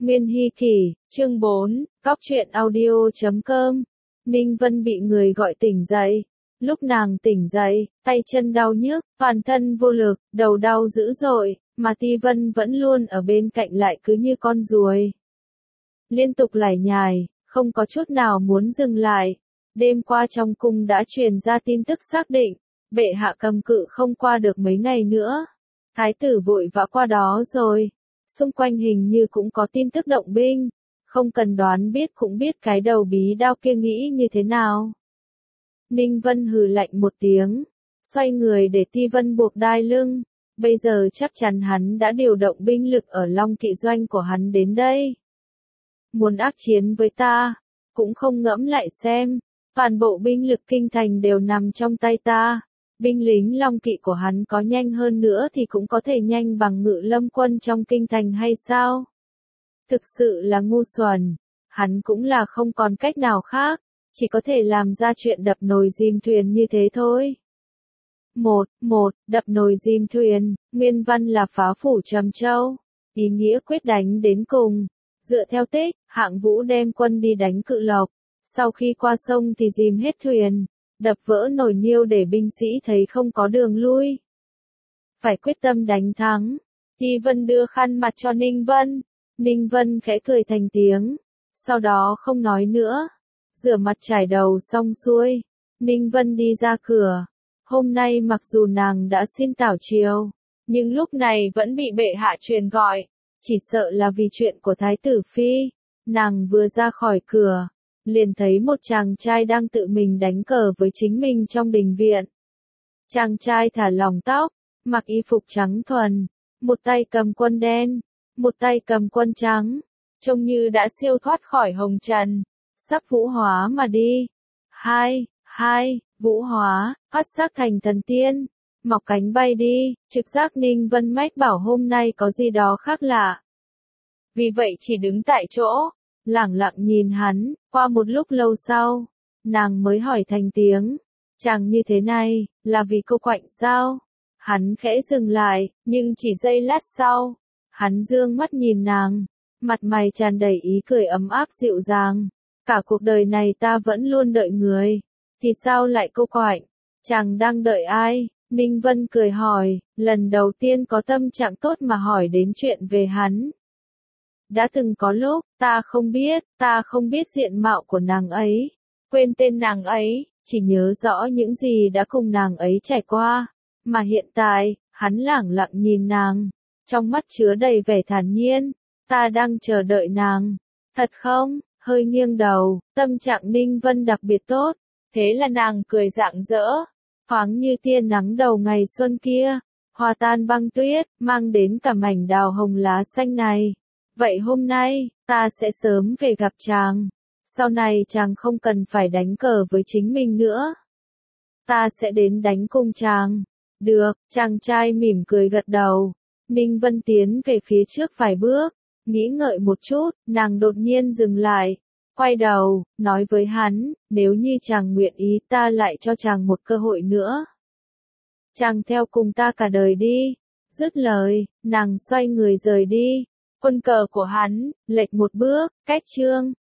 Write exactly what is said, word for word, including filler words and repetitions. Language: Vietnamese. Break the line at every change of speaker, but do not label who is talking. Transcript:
Nguyên Hy Kỷ, chương bốn, Cóc truyện audio chấm com. Ninh Vân bị người gọi tỉnh dậy. Lúc nàng tỉnh dậy, tay chân đau nhức, toàn thân vô lực, đầu đau dữ dội, mà Ti Vân vẫn luôn ở bên cạnh lại cứ như con ruồi. Liên tục lải nhải, không có chút nào muốn dừng lại. Đêm qua trong cung đã truyền ra tin tức xác định, bệ hạ cầm cự không qua được mấy ngày nữa. Thái tử vội vã qua đó rồi. Xung quanh hình như cũng có tin tức động binh, không cần đoán biết cũng biết cái đầu bí đao kia nghĩ như thế nào. Ninh Vân hừ lạnh một tiếng, xoay người để Ti Vân buộc đai lưng, bây giờ chắc chắn hắn đã điều động binh lực ở Long Kỵ doanh của hắn đến đây. Muốn ác chiến với ta, cũng không ngẫm lại xem, toàn bộ binh lực kinh thành đều nằm trong tay ta. Binh lính Long Kỵ của hắn có nhanh hơn nữa thì cũng có thể nhanh bằng Ngự Lâm quân trong kinh thành hay sao? Thực sự là ngu xuẩn, hắn cũng là không còn cách nào khác, chỉ có thể làm ra chuyện đập nồi dìm thuyền như thế thôi. Một, một, đập nồi dìm thuyền, nguyên văn là phá phủ Trầm Châu, ý nghĩa quyết đánh đến cùng. Dựa theo tích, Hạng Vũ đem quân đi đánh Cự Lộc, sau khi qua sông thì dìm hết thuyền. Đập vỡ nồi niêu để binh sĩ thấy không có đường lui. Phải quyết tâm đánh thắng. Ti Vân đưa khăn mặt cho Ninh Vân. Ninh Vân khẽ cười thành tiếng. Sau đó không nói nữa. Rửa mặt chải đầu xong xuôi. Ninh Vân đi ra cửa. Hôm nay mặc dù nàng đã xin tảo triều, nhưng lúc này vẫn bị bệ hạ truyền gọi. Chỉ sợ là vì chuyện của Thái tử Phi. Nàng vừa ra khỏi cửa, liền thấy một chàng trai đang tự mình đánh cờ với chính mình trong đình viện. Chàng trai thả lỏng tóc, mặc y phục trắng thuần, một tay cầm quân đen, một tay cầm quân trắng, trông như đã siêu thoát khỏi hồng trần, sắp vũ hóa mà đi. Hai, hai, vũ hóa, phát sắc thành thần tiên, mọc cánh bay đi, trực giác Ninh Vân mách bảo hôm nay có gì đó khác lạ. Vì vậy chỉ đứng tại chỗ, lẳng lặng nhìn hắn. Qua một lúc lâu sau, nàng mới hỏi thành tiếng, chàng như thế này, là vì cô Quạnh sao? Hắn khẽ dừng lại, nhưng chỉ giây lát sau, hắn dương mắt nhìn nàng, mặt mày tràn đầy ý cười ấm áp dịu dàng. Cả cuộc đời này ta vẫn luôn đợi người, thì sao lại cô Quạnh? Chàng đang đợi ai? Ninh Vân cười hỏi, lần đầu tiên có tâm trạng tốt mà hỏi đến chuyện về hắn. Đã từng có lúc, ta không biết, ta không biết diện mạo của nàng ấy, quên tên nàng ấy, chỉ nhớ rõ những gì đã cùng nàng ấy trải qua. Mà hiện tại, hắn lẳng lặng nhìn nàng, trong mắt chứa đầy vẻ thản nhiên, ta đang chờ đợi nàng. Thật không? Hơi nghiêng đầu, tâm trạng Ninh Vân đặc biệt tốt, thế là nàng cười rạng rỡ, thoáng như tia nắng đầu ngày xuân kia, hòa tan băng tuyết, mang đến cả mảnh đào hồng lá xanh này. Vậy hôm nay, ta sẽ sớm về gặp chàng. Sau này chàng không cần phải đánh cờ với chính mình nữa. Ta sẽ đến đánh cùng chàng. Được, chàng trai mỉm cười gật đầu. Ninh Vân tiến về phía trước vài bước, nghĩ ngợi một chút, nàng đột nhiên dừng lại. Quay đầu, nói với hắn, nếu như chàng nguyện ý ta lại cho chàng một cơ hội nữa. Chàng theo cùng ta cả đời đi. Dứt lời, nàng xoay người rời đi. Quân cờ của hắn, lệch một bước, cách chương.